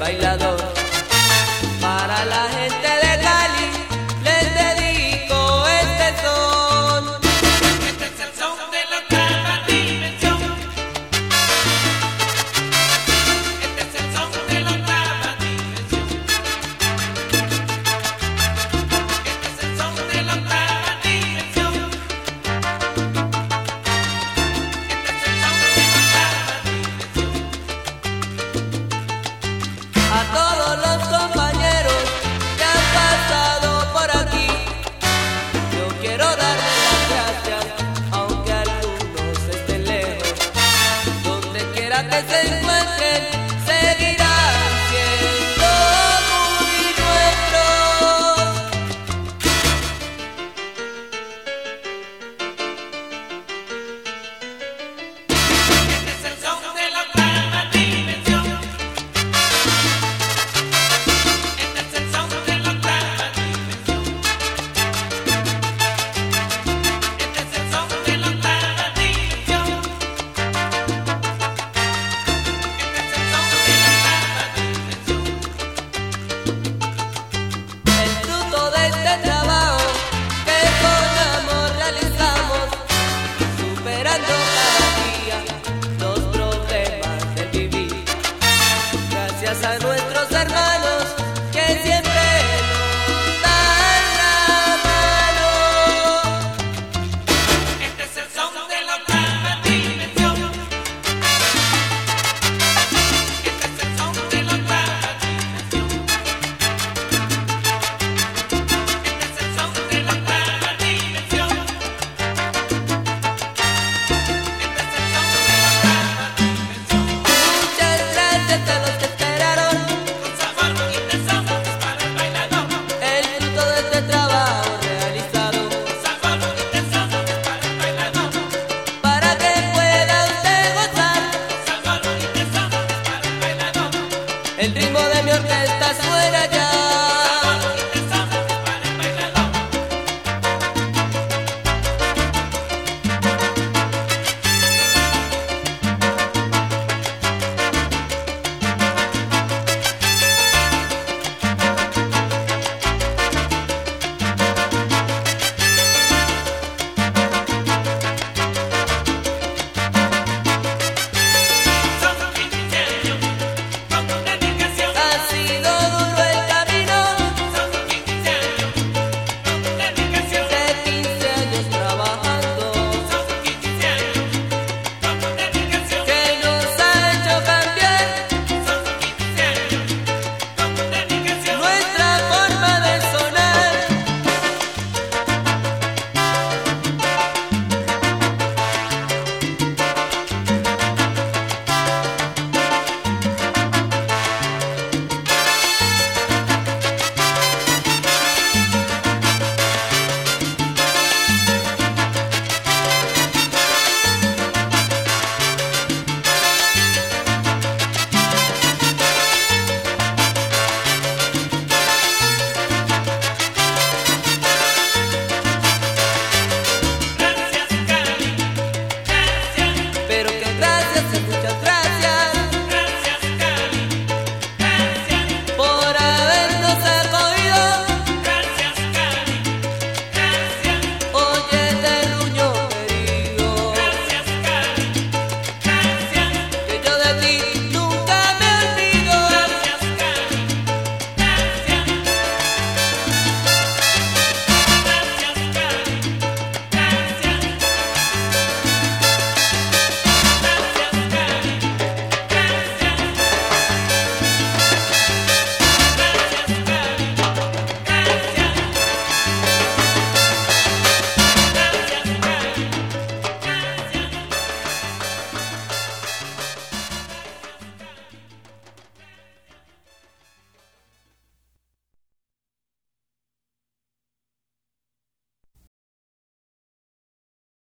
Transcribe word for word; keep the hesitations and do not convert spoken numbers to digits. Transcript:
bailador. Para la gente de Cali les dedico este son. Este es el son de la octava dimensión. Este es el son de la octava dimensión. Este es el son de la octava dimensión. Este es el son de la octava dimensión. A todos los compañeros que han pasado por aquí, yo quiero darles las gracias, aunque algunos estén lejos. Donde quiera que se encuentren, seguirán siendo muy nuestros. Este es el son de la octava dimensión. Este es el son de la octava dimensión. Este es el son de la octava dimensión. Este es el son de la octava dimensión. El fruto de este trabajo que con amor realizamos, superando cada día los problemas de vivir. Gracias a nuestros hermanos que siempre nos dan la mano. Este es el son de la octava dimensión. Este es el son de la octava dimensión. Este es el son de la octava dimensión. Este es el son de la octava dimensión. Muchas gracias a los que esperaron Con sabor y tesón para el bailador. el fruto de este trabajo realizado, Con sabor y tesón para el bailador. para que pueda usted gozar. Con sabor y tesón para el bailador. El ritmo de mi orquesta suena ya.